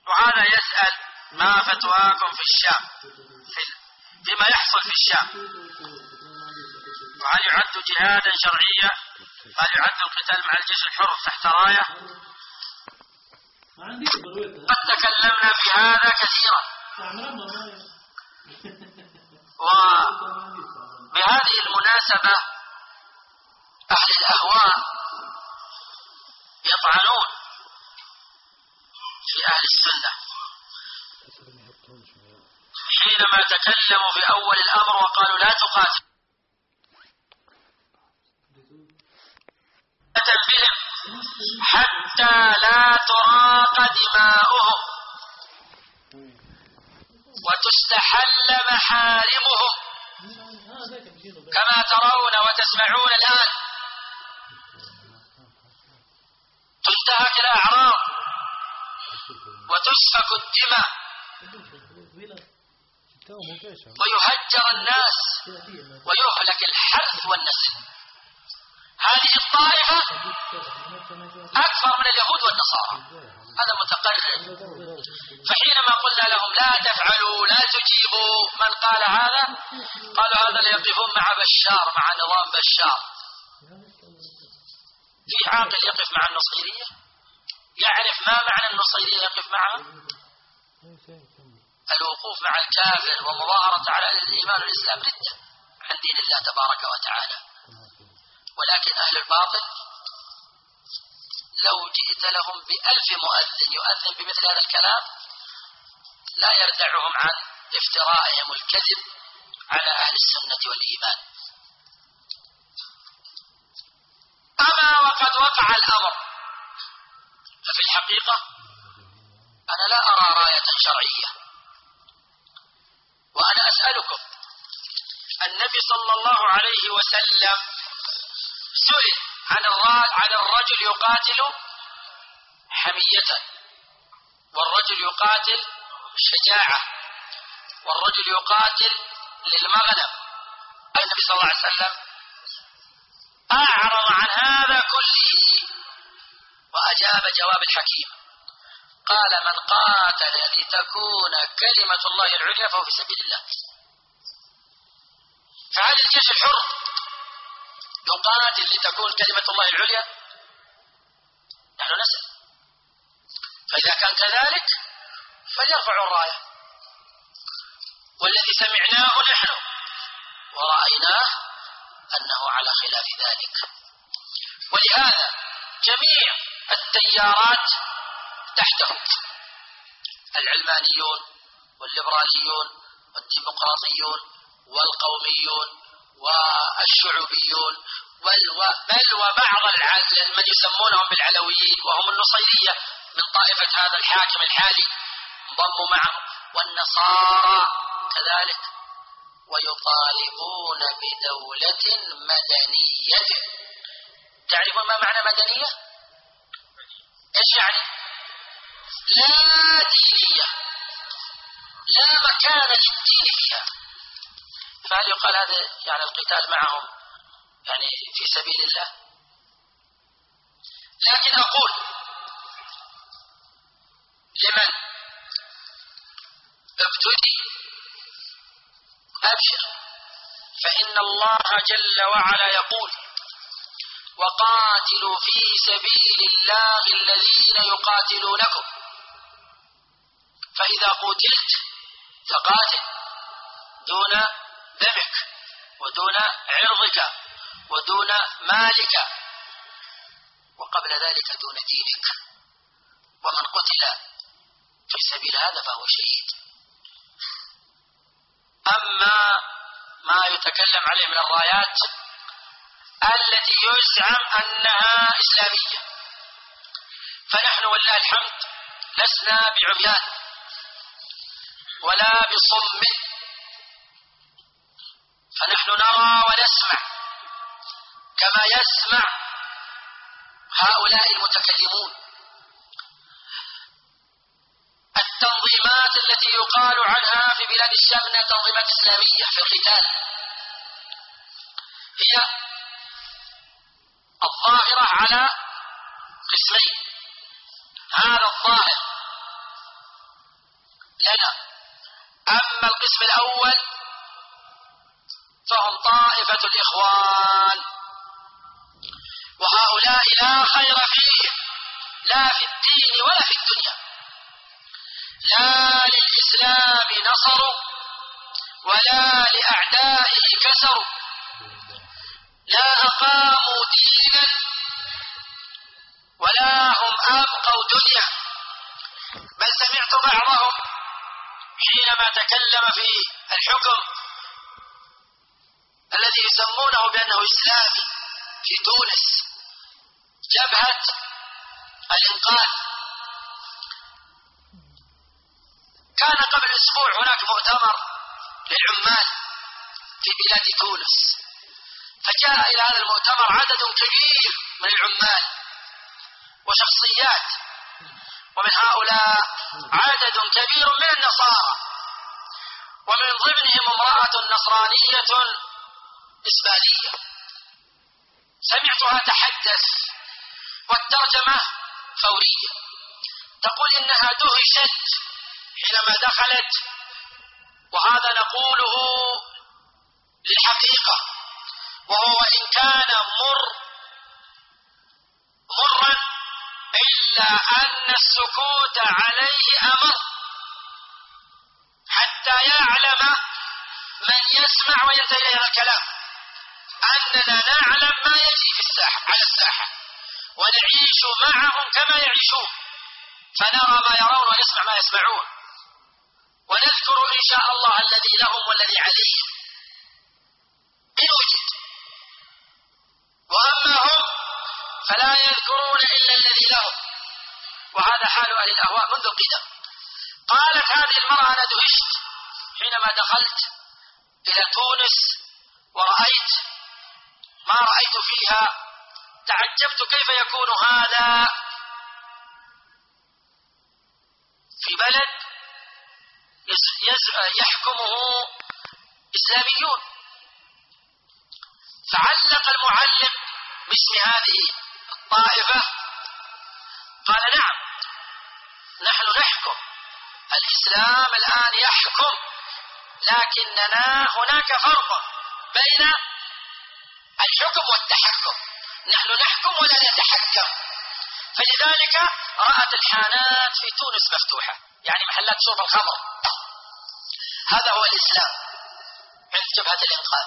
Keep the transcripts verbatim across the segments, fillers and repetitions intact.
وهذا يسأل ما فتواكم في الشام في بما يحصل في الشام، وهل يعد جهادا شرعيا؟ هل يعد القتال مع الجيش الحر تحت راية؟ قد تكلمنا في هذا كثيرا، وبهذه المناسبة أهل الأهواء يطعنون في أهل السنة حينما تكلموا في أول الأمر وقالوا لا تقاتل بهم حتى لا تراق دماؤهم وتستحل محارمهم، كما ترون وتسمعون الآن تنتهك الأعراض وتسفك الدماء ويهجر الناس ويهلك الحرث والنسل. هذه الطائفة أكثر من اليهود والنصارى، هذا متقرر. فحينما قلنا لهم لا تفعلوا لا تجيبوا من قال هذا، قالوا هذا ليقفون مع بشار، مع نظام بشار. في عاقل يقف مع النصيرية؟ يعرف ما معنى النصيرية يقف معها؟ الوقوف مع الكافر ومظاهرة على الإيمان والإسلام ردة عن دين الله تبارك وتعالى. ولكن أهل الباطل لو جئت لهم بألف مؤذن يؤذن بمثل هذا الكلام لا يردعهم عن افترائهم الكذب على أهل السنة والإيمان. أما وقد وقع الأمر، ففي الحقيقة أنا لا أرى راية شرعية. وأنا أسألكم، النبي صلى الله عليه وسلم سئل عن عن الرجل يقاتل حمية، والرجل يقاتل شجاعة، والرجل يقاتل للمغنم. النبي صلى الله عليه وسلم أعرض عن هذا كله وأجاب جواب الحكيم، قال من قاتل لتكون كلمة الله العليا فهو في سبيل الله. فهل الجيش الحر يقاتل لتكون كلمة الله العليا؟ نحن نسأل. فإذا كان كذلك فليرفعوا الراية. والذي سمعناه نحن ورأيناه أنه على خلاف ذلك. ولهذا جميع التيارات تحته، العلمانيون والليبراليون والديمقراطيون والقوميون والشعوبيون بل وبعض من يسمونهم بالعلويين وهم النصيرية من طائفة هذا الحاكم الحالي انضموا معه، والنصارى كذلك، ويطالبون بدولة مدنية. تعرفون ما معنى مدنية؟ ايش يعني؟ لا دينية، لا مكان للدين فيها. فهل يقال هذا يعني القتال معهم يعني في سبيل الله؟ لكن أقول لمن ابتدي أبشر، فإن الله جل وعلا يقول وقاتلوا في سبيل الله الذين يقاتلونكم، فإذا قتلت فقاتل دون دمك ودون عرضك ودون مالك، وقبل ذلك دون دينك. ومن قتل في سبيل هذا فهو شهيد. أما ما يتكلم عليه من الرايات التي يزعم أنها إسلامية، فنحن والله الحمد لسنا بعميان ولا بصم، فنحن نرى ونسمع كما يسمع هؤلاء المتكلمون. التنظيمات التي يقال عنها في بلاد الشام أنها تنظيمات إسلامية في القتال هي الظاهرة على قسمين. هذا الظاهر لنا. أما القسم الأول فهم طائفة الإخوان، وهؤلاء لا خير فيهم لا في الدين ولا في الدنيا، لا للإسلام نصروا ولا لأعدائه كسروا، لا أقاموا دينا ولا هم أبقوا دنيا. بل سمعت بعضهم حينما تكلم في الحكم الذي يسمونه بأنه إسلامي في تونس، جبهة الإنقاذ، كان قبل أسبوع هناك مؤتمر للعمال في بلاد تونس، فجاء إلى هذا المؤتمر عدد كبير من العمال وشخصيات، ومن هؤلاء عدد كبير من النصارى، ومن ضمنهم امرأة نصرانية إسبانية. سمعتها تحدث والترجمة فورية، تقول إنها دهشت حينما دخلت، وهذا نقوله للحقيقة، وهو إن كان مر مرا إلا أن السكوت عليه أمر، حتى يعلم من يسمع وينتهي إليه هذا الكلام أننا نعلم ما يجري في الساحة على الساحة، ونعيش معهم كما يعيشون، فنرى ما يرون ونسمع ما يسمعون، ونذكر إن شاء الله الذي لهم والذي عليهم إن وجد، وأما هم فلا يذكرون إلا الذي لهم، وهذا حال أهل الأهواء منذ القدم. قالت هذه المرأة: أنا دهشت حينما دخلت إلى تونس ورأيت ما رأيت فيها، تعجبت كيف يكون هذا في بلد يحكمه إسلاميون. فعلق المعلم باسم هذه الطائفة، قال: نعم، نحن نحكم، الإسلام الآن يحكم، لكننا هناك فرق بين الحكم والتحكم، نحن نحكم ولا نتحكم. فلذلك رأت الحانات في تونس مفتوحة، يعني محلات شرب الخمر. هذا هو الإسلام عند جبهة الإنقاذ.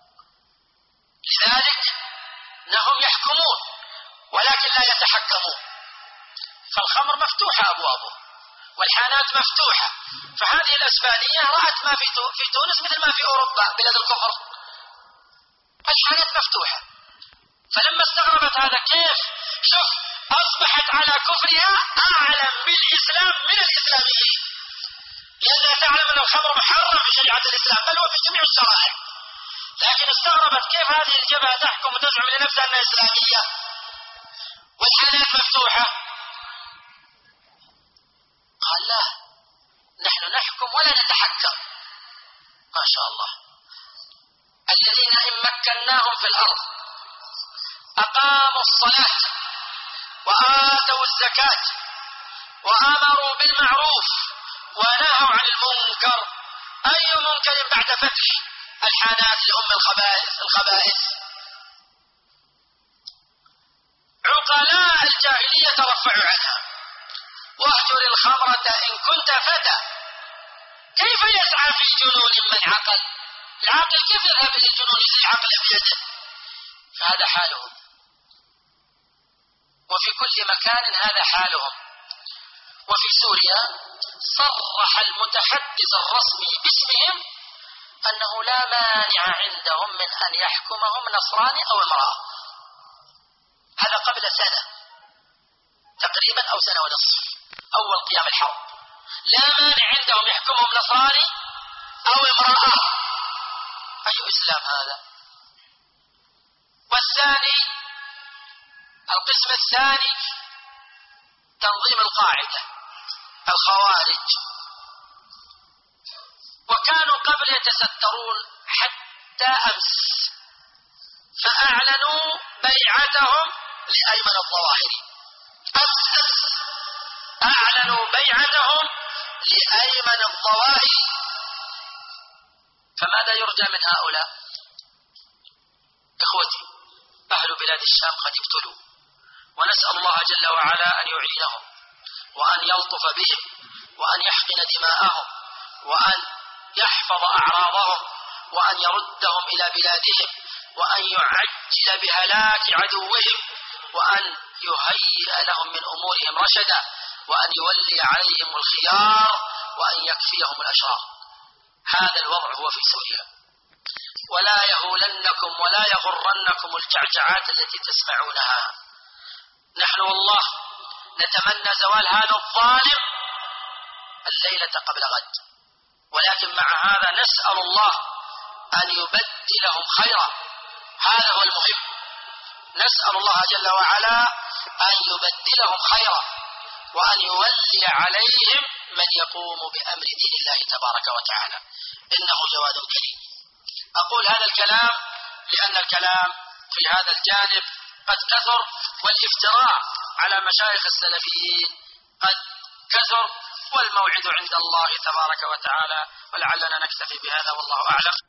لذلك انهم يحكمون ولكن لا يتحكمون، فالخمر مفتوحة أبوابه والحانات مفتوحة. فهذه الأسبانية رأت ما في تونس مثل ما في أوروبا بلاد الكفر، الحانات مفتوحة. فلما استغربت هذا كيف، شوف، أصبحت على كفرها أعلم بالإسلام من الإسلاميين، لأنها تعلم أن الخمر محرم في شريعة الإسلام بل هو في جميع الشرائع، لكن استغربت كيف هذه الجبهة تحكم وتزعم لنفسها أنها إسلامية والحانات مفتوحة. قال: لا، نحن نحكم ولا نتحكم. ما شاء الله. الذين إن مكناهم في الأرض أقاموا الصلاة وآتوا الزكاة وأمروا بالمعروف ونهوا عن المنكر. أي منكر بعد فتح الحانات لأم الخبائث الخبائث؟ عقلاء الجاهلية ترفعوا عنها: واهجر الخمرة إن كنت فتى. كيف يسعى في جنون من عقل؟ العاقل كيف يذهب إلى الجنون يزيل عقله بيده؟ فهذا حالهم، وفي كل مكان هذا حالهم. وفي سوريا صرح المتحدث الرسمي باسمهم أنه لا مانع عندهم من أن يحكمهم نصراني أو امرأة. هذا قبل سنة تقريبا أو سنة ونصف، أول قيام الحرب. لا مانع عندهم يحكمهم نصراني أو امرأة. أي إسلام هذا؟ والثاني، القسم الثاني تنظيم القاعدة الخوارج، وكانوا قبل يتسترون حتى أمس، فأعلنوا بيعتهم لأيمن الظواهري. أمس أمس أعلنوا بيعتهم لأيمن الضوائي، فماذا يرجى من هؤلاء؟ إخوتي، أهل بلاد الشام قد ابتلوا، ونسأل الله جل وعلا أن يعينهم وأن يلطف بهم وأن يحقن دماءهم وأن يحفظ أعراضهم وأن يردهم إلى بلادهم وأن يعجل بهلاك عدوهم وأن يهيئ لهم من أمورهم رشدا وأن يولي عليهم الخيار وأن يكفيهم الأشرار. هذا الوضع هو في سوريا، ولا يهولنكم ولا يغرنكم الجعجعات التي تسمعونها. نحن والله نتمنى زوال هذا الظالم الليلة قبل غد، ولكن مع هذا نسأل الله أن يبدلهم خيرا. هذا هو المهم، نسأل الله جل وعلا أن يبدلهم خيرا وأن يولي عليهم من يقوم بأمر دين الله تبارك وتعالى، إنه جواد كريم. أقول هذا الكلام لأن الكلام في هذا الجانب قد كثر، والافتراء على مشايخ السلفيين قد كثر، والموعد عند الله تبارك وتعالى، ولعلنا نكتفي بهذا والله أعلم.